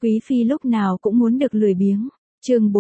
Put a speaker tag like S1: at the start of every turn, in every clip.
S1: Quý phi lúc nào cũng muốn được lười biếng. Chương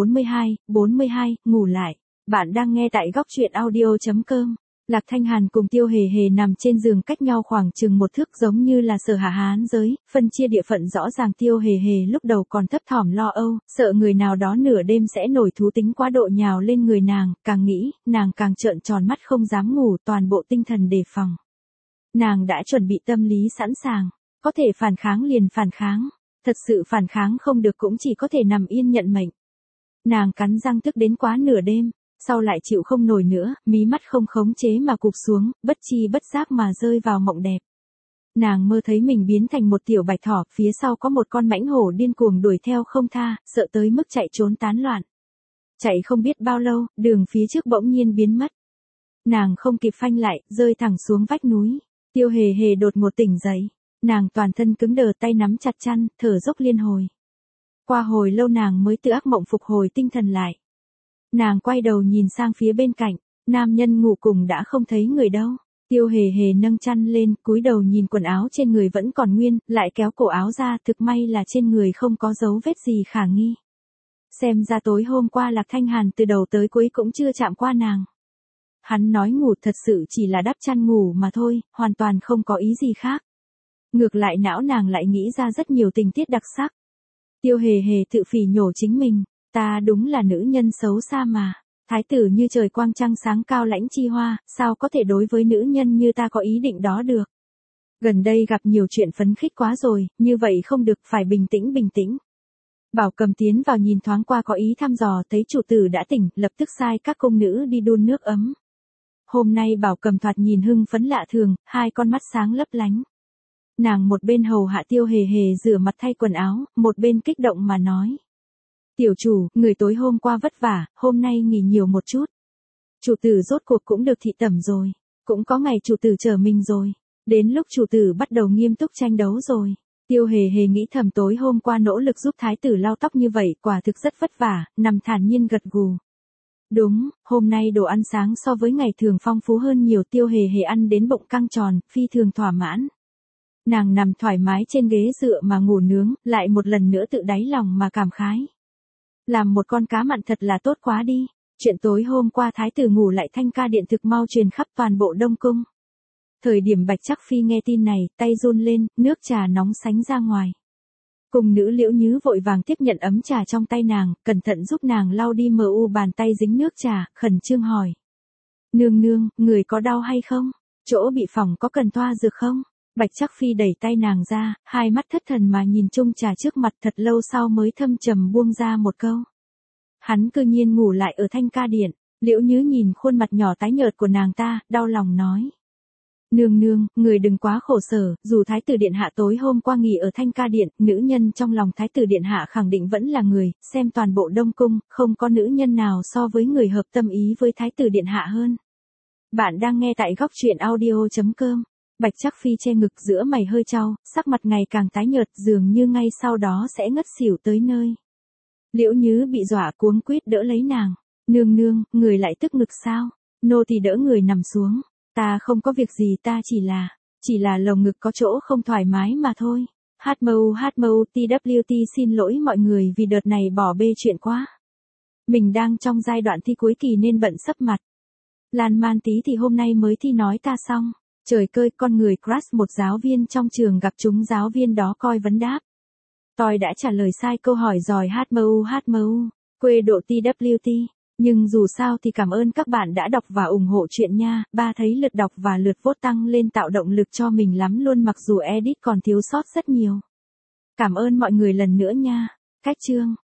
S1: 42, ngủ lại. Bạn đang nghe tại góc truyện audio.com. Lạc Thanh Hàn cùng Tiêu Hề Hề nằm trên giường cách nhau khoảng chừng một thước, giống như là sở hạ hán giới, phân chia địa phận rõ ràng. Tiêu Hề Hề lúc đầu còn thấp thỏm lo âu, sợ người nào đó nửa đêm sẽ nổi thú tính quá độ nhào lên người nàng, càng nghĩ, nàng càng trợn tròn mắt không dám ngủ, toàn bộ tinh thần đề phòng. Nàng đã chuẩn bị tâm lý sẵn sàng, có thể phản kháng liền phản kháng, thật sự phản kháng không được cũng chỉ có thể nằm yên nhận mệnh. Nàng cắn răng thức đến quá nửa đêm, sau lại chịu không nổi nữa, mí mắt không khống chế mà cụp xuống, bất chi bất giác mà rơi vào mộng đẹp. Nàng mơ thấy mình biến thành một tiểu bạch thỏ, phía sau có một con mãnh hổ điên cuồng đuổi theo không tha, sợ tới mức chạy trốn tán loạn. Chạy không biết bao lâu, đường phía trước bỗng nhiên biến mất. Nàng không kịp phanh lại, rơi thẳng xuống vách núi. Tiêu Hề Hề đột ngột tỉnh dậy, nàng toàn thân cứng đờ, tay nắm chặt chăn, thở dốc liên hồi. Qua hồi lâu nàng mới từ ác mộng phục hồi tinh thần lại. Nàng quay đầu nhìn sang phía bên cạnh, nam nhân ngủ cùng đã không thấy người đâu. Tiêu Hề Hề nâng chăn lên, cúi đầu nhìn quần áo trên người vẫn còn nguyên, lại kéo cổ áo ra, thực may là trên người không có dấu vết gì khả nghi. Xem ra tối hôm qua Lạc Thanh Hàn từ đầu tới cuối cũng chưa chạm qua nàng. Hắn nói ngủ thật sự chỉ là đắp chăn ngủ mà thôi, hoàn toàn không có ý gì khác. Ngược lại não nàng lại nghĩ ra rất nhiều tình tiết đặc sắc. Tiêu Hề Hề tự phỉ nhổ chính mình, ta đúng là nữ nhân xấu xa mà. Thái tử như trời quang trăng sáng cao lãnh chi hoa, sao có thể đối với nữ nhân như ta có ý định đó được. Gần đây gặp nhiều chuyện phấn khích quá rồi, như vậy không được, phải bình tĩnh. Bảo Cầm tiến vào nhìn thoáng qua có ý thăm dò, thấy chủ tử đã tỉnh, lập tức sai các cung nữ đi đun nước ấm. Hôm nay Bảo Cầm thoạt nhìn hưng phấn lạ thường, hai con mắt sáng lấp lánh. Nàng một bên hầu hạ Tiêu Hề Hề rửa mặt thay quần áo, một bên kích động mà nói. Tiểu chủ, người tối hôm qua vất vả, hôm nay nghỉ nhiều một chút. Chủ tử rốt cuộc cũng được thị tẩm rồi, cũng có ngày chủ tử chờ mình rồi. Đến lúc chủ tử bắt đầu nghiêm túc tranh đấu rồi. Tiêu Hề Hề nghĩ thầm tối hôm qua nỗ lực giúp thái tử lau tóc như vậy, quả thực rất vất vả, nằm thản nhiên gật gù. Đúng, hôm nay đồ ăn sáng so với ngày thường phong phú hơn nhiều. Tiêu Hề Hề ăn đến bụng căng tròn, phi thường thỏa mãn. Nàng nằm thoải mái trên ghế dựa mà ngủ nướng, lại một lần nữa tự đáy lòng mà cảm khái. Làm một con cá mặn thật là tốt quá đi. Chuyện tối hôm qua thái tử ngủ lại thanh ca điện thực mau truyền khắp toàn bộ Đông Cung. Thời điểm Bạch Trắc Phi nghe tin này, tay run lên, nước trà nóng sánh ra ngoài. Cung nữ Liễu Nhứ vội vàng tiếp nhận ấm trà trong tay nàng, cẩn thận giúp nàng lau đi mờ u bàn tay dính nước trà, khẩn trương hỏi. Nương, người có đau hay không? Chỗ bị phỏng có cần thoa dược không? Bạch Trắc Phi đẩy tay nàng ra, hai mắt thất thần mà nhìn chung trà trước mặt, thật lâu sau mới thâm trầm buông ra một câu. Hắn cư nhiên ngủ lại ở thanh ca điện. Liễu Nhứ nhìn khuôn mặt nhỏ tái nhợt của nàng ta, đau lòng nói. Nương, người đừng quá khổ sở, dù thái tử điện hạ tối hôm qua nghỉ ở thanh ca điện, nữ nhân trong lòng thái tử điện hạ khẳng định vẫn là người, xem toàn bộ Đông Cung, không có nữ nhân nào so với người hợp tâm ý với thái tử điện hạ hơn. Bạn đang nghe tại góc truyện audio.com. Bạch Trắc Phi che ngực, giữa mày hơi chau, sắc mặt ngày càng tái nhợt, dường như ngay sau đó sẽ ngất xỉu tới nơi. Liễu Nhứ bị dọa cuống quýt đỡ lấy nàng. Nương, người lại tức ngực sao? Nô tỳ đỡ người nằm xuống. Ta không có việc gì, ta chỉ là lồng ngực có chỗ không thoải mái mà thôi. HMU, TWT xin lỗi mọi người vì đợt này bỏ bê chuyện quá. Mình đang trong giai đoạn thi cuối kỳ nên bận sấp mặt. Lan Man tí thì hôm nay mới thi nói ta xong. Trời cơi, con người crush một giáo viên trong trường gặp chúng giáo viên đó coi vấn đáp. Tôi đã trả lời sai câu hỏi giỏi HMU, quê độ TWT. Nhưng dù sao thì cảm ơn các bạn đã đọc và ủng hộ chuyện nha, ba thấy lượt đọc và lượt vote tăng lên tạo động lực cho mình lắm luôn, mặc dù edit còn thiếu sót rất nhiều. Cảm ơn mọi người lần nữa nha. Cách chương.